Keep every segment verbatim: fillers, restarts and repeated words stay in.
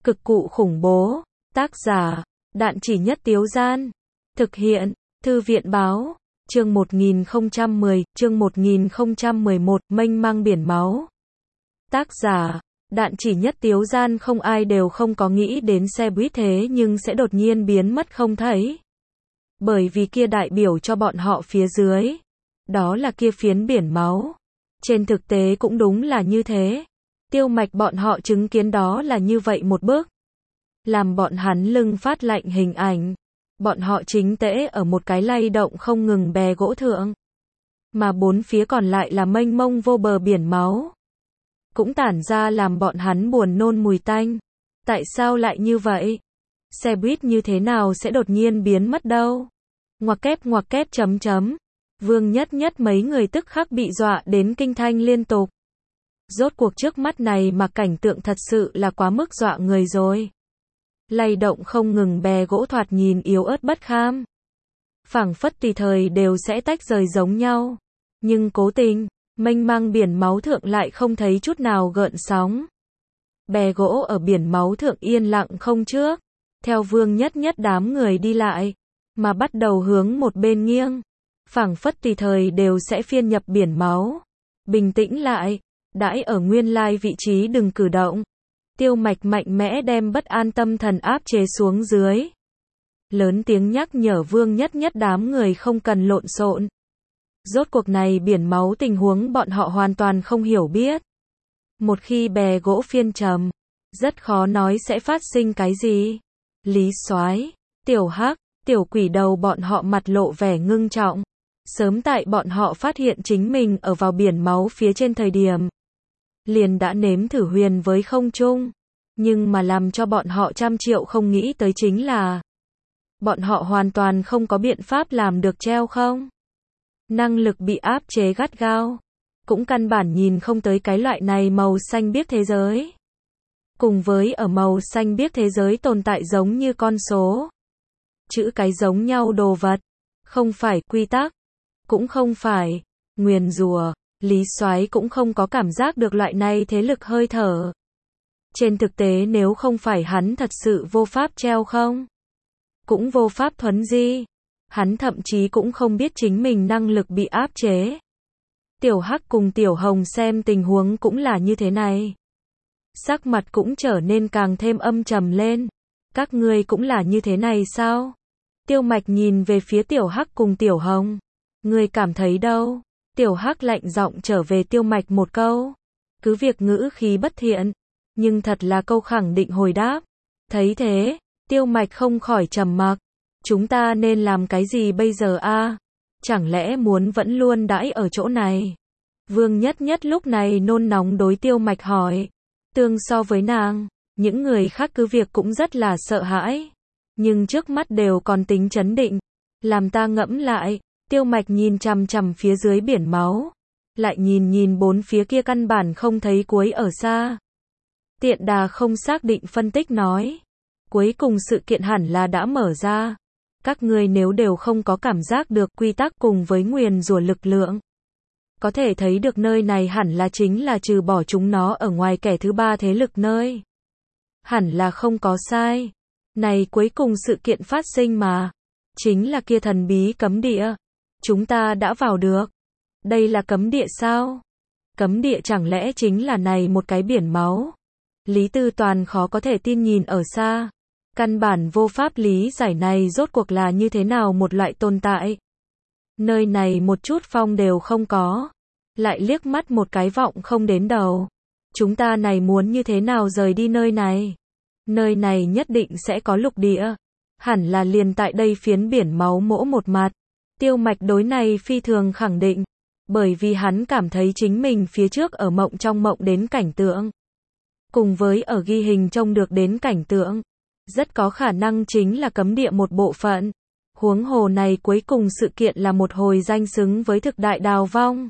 Cực cụ khủng bố. Tác giả, Đạn Chỉ Nhất Tiếu Gian. Thực hiện, Thư viện Báo. Chương một nghìn không trăm mười, chương một nghìn không trăm mười một, mênh mang biển máu. Tác giả, Đạn Chỉ Nhất Tiếu Gian. Không ai đều không có nghĩ đến xe buýt thế nhưng sẽ đột nhiên biến mất không thấy. Bởi vì kia đại biểu cho bọn họ phía dưới. Đó là kia phiến biển máu. Trên thực tế cũng đúng là như thế. Tiêu Mạch bọn họ chứng kiến đó là như vậy một bước. Làm bọn hắn lưng phát lạnh hình ảnh. Bọn họ chính tễ ở một cái lay động không ngừng bè gỗ thượng. Mà bốn phía còn lại là mênh mông vô bờ biển máu. Cũng tản ra làm bọn hắn buồn nôn mùi tanh. Tại sao lại như vậy? Xe buýt như thế nào sẽ đột nhiên biến mất đâu? Ngoặc kép ngoặc kép chấm chấm. Vương Nhất Nhất mấy người tức khắc bị dọa đến kinh thanh liên tục. Rốt cuộc trước mắt này mà cảnh tượng thật sự là quá mức dọa người rồi. Lay động không ngừng bè gỗ thoạt nhìn yếu ớt bất kham. Phảng phất tùy thời đều sẽ tách rời giống nhau. Nhưng cố tình, mênh mang biển máu thượng lại không thấy chút nào gợn sóng. Bè gỗ ở biển máu thượng yên lặng không trước. Theo Vương Nhất Nhất đám người đi lại, mà bắt đầu hướng một bên nghiêng. Phảng phất tùy thời đều sẽ phiên nhập biển máu. Bình tĩnh lại, đãi ở nguyên lai vị trí đừng cử động. Tiêu Mạch mạnh mẽ đem bất an tâm thần áp chế xuống dưới. Lớn tiếng nhắc nhở Vương Nhất Nhất đám người không cần lộn xộn. Rốt cuộc này biển máu tình huống bọn họ hoàn toàn không hiểu biết. Một khi bè gỗ phiên trầm, rất khó nói sẽ phát sinh cái gì. Lý Soái, Tiểu Hắc, Tiểu Quỷ đầu bọn họ mặt lộ vẻ ngưng trọng. Sớm tại bọn họ phát hiện chính mình ở vào biển máu phía trên thời điểm. Liền đã nếm thử huyền với không trung. Nhưng mà làm cho bọn họ trăm triệu không nghĩ tới chính là. Bọn họ hoàn toàn không có biện pháp làm được treo không. Năng lực bị áp chế gắt gao. Cũng căn bản nhìn không tới cái loại này màu xanh biếc thế giới. Cùng với ở màu xanh biếc thế giới tồn tại giống như con số. Chữ cái giống nhau đồ vật. Không phải quy tắc. Cũng không phải nguyền rủa. Lý Soái cũng không có cảm giác được loại này thế lực hơi thở. Trên thực tế nếu không phải hắn thật sự vô pháp treo không. Cũng vô pháp thuấn di. Hắn thậm chí cũng không biết chính mình năng lực bị áp chế. Tiểu Hắc cùng Tiểu Hồng xem tình huống cũng là như thế này. Sắc mặt cũng trở nên càng thêm âm trầm lên. Các ngươi cũng là như thế này sao? Tiêu Mạch nhìn về phía Tiểu Hắc cùng Tiểu Hồng. Ngươi cảm thấy đâu? Tiểu Hắc lạnh giọng trở về Tiêu Mạch một câu. Cứ việc ngữ khí bất thiện. Nhưng thật là câu khẳng định hồi đáp. Thấy thế, Tiêu Mạch không khỏi trầm mặc. Chúng ta nên làm cái gì bây giờ a? Chẳng lẽ muốn vẫn luôn đãi ở chỗ này? Vương Nhất Nhất lúc này nôn nóng đối Tiêu Mạch hỏi. Tương so với nàng, những người khác cứ việc cũng rất là sợ hãi. Nhưng trước mắt đều còn tính chấn định. Làm ta ngẫm lại, Tiêu Mạch nhìn chằm chằm phía dưới biển máu. Lại nhìn nhìn bốn phía kia căn bản không thấy cuối ở xa. Tiện đà không xác định phân tích nói. Cuối cùng sự kiện hẳn là đã mở ra. Các ngươi nếu đều không có cảm giác được quy tắc cùng với nguyền rủa lực lượng. Có thể thấy được nơi này hẳn là chính là trừ bỏ chúng nó ở ngoài kẻ thứ ba thế lực nơi. Hẳn là không có sai. Này cuối cùng sự kiện phát sinh mà. Chính là kia thần bí cấm địa. Chúng ta đã vào được. Đây là cấm địa sao? Cấm địa chẳng lẽ chính là này một cái biển máu? Lý Tư Toàn khó có thể tin nhìn ở xa. Căn bản vô pháp lý giải này rốt cuộc là như thế nào một loại tồn tại. Nơi này một chút phong đều không có. Lại liếc mắt một cái vọng không đến đầu. Chúng ta này muốn như thế nào rời đi nơi này? Nơi này nhất định sẽ có lục địa. Hẳn là liền tại đây phiến biển máu mỗ một mặt. Tiêu Mạch đối này phi thường khẳng định. Bởi vì hắn cảm thấy chính mình phía trước ở mộng trong mộng đến cảnh tượng. Cùng với ở ghi hình trông được đến cảnh tượng. Rất có khả năng chính là cấm địa một bộ phận. Huống hồ này cuối cùng sự kiện là một hồi danh xứng với thực đại đào vong.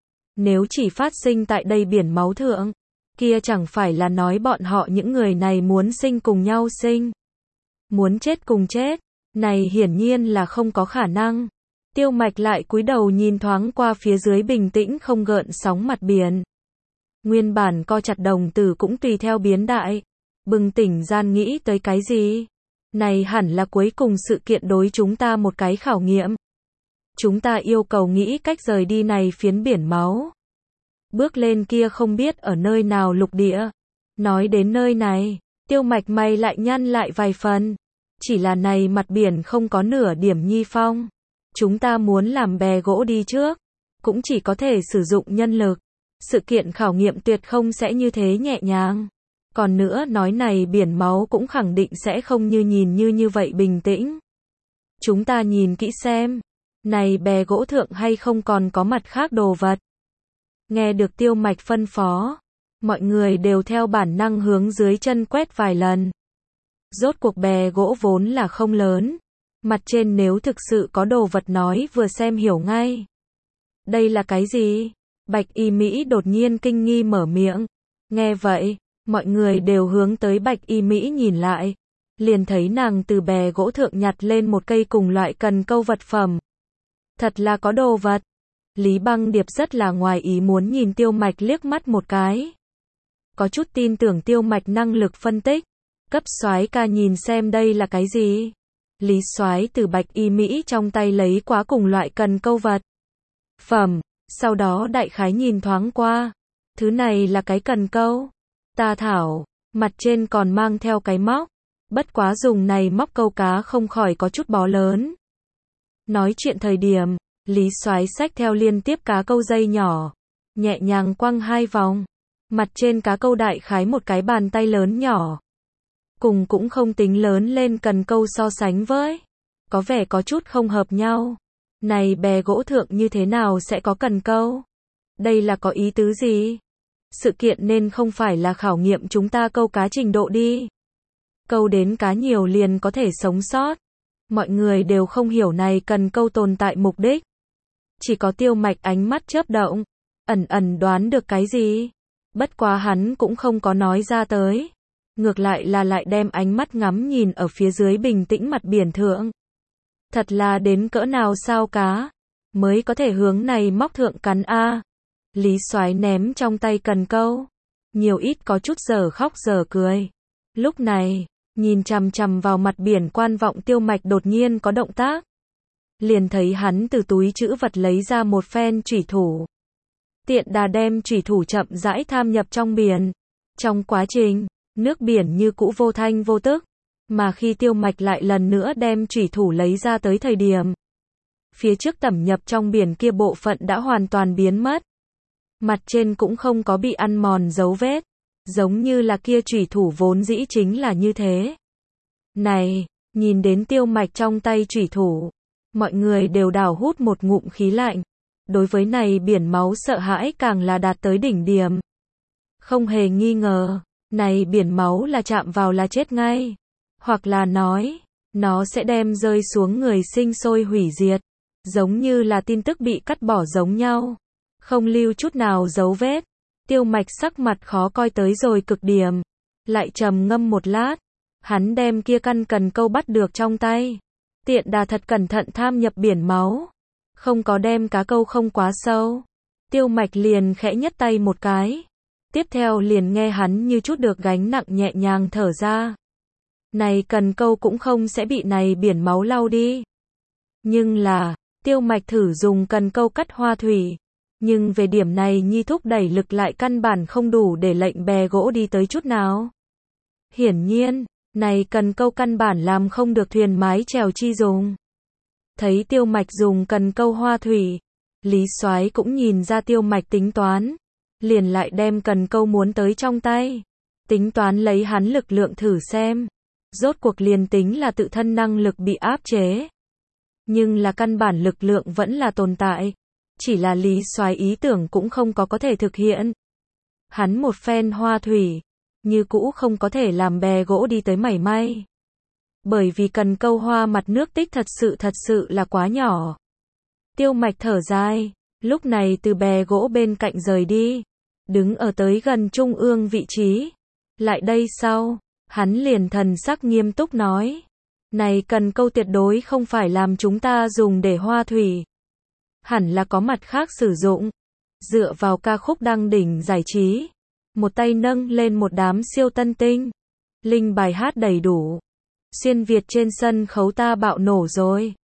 Nếu chỉ phát sinh tại đây biển máu thượng, kia chẳng phải là nói bọn họ những người này muốn sinh cùng nhau sinh. Muốn chết cùng chết, này hiển nhiên là không có khả năng. Tiêu Mạch lại cúi đầu nhìn thoáng qua phía dưới bình tĩnh không gợn sóng mặt biển. Nguyên bản co chặt đồng tử cũng tùy theo biến đại. Bừng tỉnh gian nghĩ tới cái gì? Này hẳn là cuối cùng sự kiện đối chúng ta một cái khảo nghiệm. Chúng ta yêu cầu nghĩ cách rời đi này phiến biển máu. Bước lên kia không biết ở nơi nào lục địa. Nói đến nơi này, Tiêu Mạch mày lại nhăn lại vài phần. Chỉ là này mặt biển không có nửa điểm nhi phong. Chúng ta muốn làm bè gỗ đi trước, cũng chỉ có thể sử dụng nhân lực. Sự kiện khảo nghiệm tuyệt không sẽ như thế nhẹ nhàng. Còn nữa nói này biển máu cũng khẳng định sẽ không như nhìn như như vậy bình tĩnh. Chúng ta nhìn kỹ xem, này bè gỗ thượng hay không còn có mặt khác đồ vật. Nghe được Tiêu Mạch phân phó, mọi người đều theo bản năng hướng dưới chân quét vài lần. Rốt cuộc bè gỗ vốn là không lớn, mặt trên nếu thực sự có đồ vật nói vừa xem hiểu ngay. Đây là cái gì? Bạch Y Mỹ đột nhiên kinh nghi mở miệng. Nghe vậy, mọi người đều hướng tới Bạch Y Mỹ nhìn lại, liền thấy nàng từ bè gỗ thượng nhặt lên một cây cùng loại cần câu vật phẩm. Thật là có đồ vật. Lý Băng Điệp rất là ngoài ý muốn nhìn Tiêu Mạch liếc mắt một cái. Có chút tin tưởng Tiêu Mạch năng lực phân tích. Cấp soái ca nhìn xem đây là cái gì. Lý soái từ Bạch Y Mỹ trong tay lấy quá cùng loại cần câu vật phẩm, sau đó đại khái nhìn thoáng qua. Thứ này là cái cần câu. Ta thảo, mặt trên còn mang theo cái móc. Bất quá dùng này móc câu cá không khỏi có chút bó lớn. Nói chuyện thời điểm, Lý soái xách theo liên tiếp cá câu dây nhỏ, nhẹ nhàng quăng hai vòng. Mặt trên cá câu đại khái một cái bàn tay lớn nhỏ. Cùng cũng không tính lớn lên cần câu so sánh với. Có vẻ có chút không hợp nhau. Này bè gỗ thượng như thế nào sẽ có cần câu? Đây là có ý tứ gì? Sự kiện nên không phải là khảo nghiệm chúng ta câu cá trình độ đi. Câu đến cá nhiều liền có thể sống sót. Mọi người đều không hiểu này cần câu tồn tại mục đích. Chỉ có Tiêu Mạch ánh mắt chớp động, ẩn ẩn đoán được cái gì. Bất quá hắn cũng không có nói ra tới. Ngược lại là lại đem ánh mắt ngắm nhìn ở phía dưới bình tĩnh mặt biển thượng. Thật là đến cỡ nào sao cá, mới có thể hướng này móc thượng cắn a. Lý soái ném trong tay cần câu. Nhiều ít có chút giờ khóc giờ cười. Lúc này, nhìn chằm chằm vào mặt biển quan vọng Tiêu Mạch đột nhiên có động tác. Liền thấy hắn từ túi trữ vật lấy ra một phen chủy thủ. Tiện đà đem chủy thủ chậm rãi tham nhập trong biển. Trong quá trình, nước biển như cũ vô thanh vô tức. Mà khi Tiêu Mạch lại lần nữa đem chủy thủ lấy ra tới thời điểm, phía trước tẩm nhập trong biển kia bộ phận đã hoàn toàn biến mất. Mặt trên cũng không có bị ăn mòn dấu vết. Giống như là kia chủy thủ vốn dĩ chính là như thế. Này, nhìn đến Tiêu Mạch trong tay chủy thủ, mọi người đều đảo hút một ngụm khí lạnh. Đối với này biển máu sợ hãi càng là đạt tới đỉnh điểm. Không hề nghi ngờ, này biển máu là chạm vào là chết ngay. Hoặc là nói, nó sẽ đem rơi xuống người sinh sôi hủy diệt. Giống như là tin tức bị cắt bỏ giống nhau. Không lưu chút nào dấu vết. Tiêu Mạch sắc mặt khó coi tới rồi cực điểm. Lại trầm ngâm một lát. Hắn đem kia căn cần câu bắt được trong tay. Tiện đà thật cẩn thận tham nhập biển máu. Không có đem cá câu không quá sâu. Tiêu Mạch liền khẽ nhấc tay một cái. Tiếp theo liền nghe hắn như chút được gánh nặng nhẹ nhàng thở ra. Này cần câu cũng không sẽ bị này biển máu lau đi. Nhưng là, Tiêu Mạch thử dùng cần câu cắt hoa thủy. Nhưng về điểm này nhi thúc đẩy lực lại căn bản không đủ để lệnh bè gỗ đi tới chút nào. Hiển nhiên, này cần câu căn bản làm không được thuyền mái chèo chi dùng. Thấy Tiêu Mạch dùng cần câu hoa thủy, Lý soái cũng nhìn ra Tiêu Mạch tính toán. Liền lại đem cần câu muốn tới trong tay. Tính toán lấy hắn lực lượng thử xem. Rốt cuộc liền tính là tự thân năng lực bị áp chế. Nhưng là căn bản lực lượng vẫn là tồn tại. Chỉ là Lý soái ý tưởng cũng không có có thể thực hiện. Hắn một phen hoa thủy, như cũ không có thể làm bè gỗ đi tới mảy may. Bởi vì cần câu hoa mặt nước tích thật sự thật sự là quá nhỏ. Tiêu Mạch thở dài, lúc này từ bè gỗ bên cạnh rời đi. Đứng ở tới gần trung ương vị trí. Lại đây sau, hắn liền thần sắc nghiêm túc nói. Này cần câu tuyệt đối không phải làm chúng ta dùng để hoa thủy. Hẳn là có mặt khác sử dụng. Dựa vào ca khúc đăng đỉnh giải trí. Một tay nâng lên một đám siêu tân tinh. Linh bài hát đầy đủ. Xuyên Việt trên sân khấu ta bạo nổ rồi.